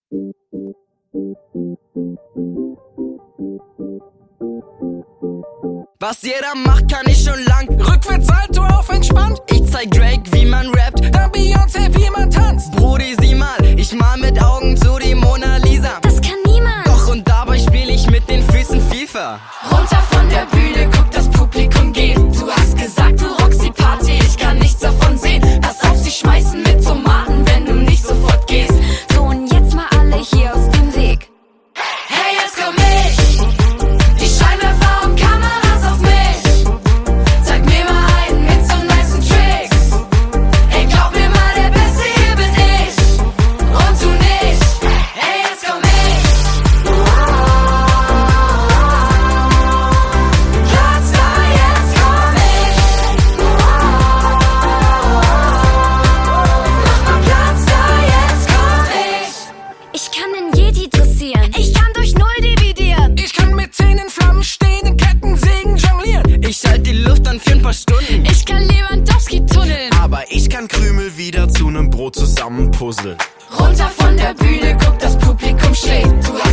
Was jeder macht, kann ich schon lang. Rückwärts Salto auf entspannt. Ich zeig Drake, wie man rappt. Dann Beyoncé, wie man tanzt. Brudi, sieh mal, ich mal mit Augen zu die Mona Lisa. Das kann niemand. Doch und dabei spiel ich mit den Füßen FIFA. Runter von der Bühne, guck, das Publikum geht. Du hast gesagt, du rockst die Party, ich kann nichts davon sehen. Pass auf, sie schmeißen mit Tomaten, wenn du nicht sofort gehst. So, und jetzt mal alle hier aus dem Weg. Hey, jetzt komm ich. Die Scheinwerfer und Kameras auf mich. Zeig mir mal einen mit so nicen Tricks. Ey, glaub mir mal, der Beste hier bin ich. Und du nicht. Hey, jetzt komm ich. Platz da, jetzt komm ich. Mach mal Platz da, jetzt komm ich. Ich kann den Jedi dressieren. Ich kann durch Null dividieren. Ich kann mit 10 in Flammen stehen, in Kettensägen jonglieren. Ich halt die Luft an für ein paar Stunden. Ich kann Lewandowski tunneln. Aber ich kann Krümel wieder zu nem Brot zusammenpuzzeln. Runter von der Bühne, guck, das Publikum schlägt. Du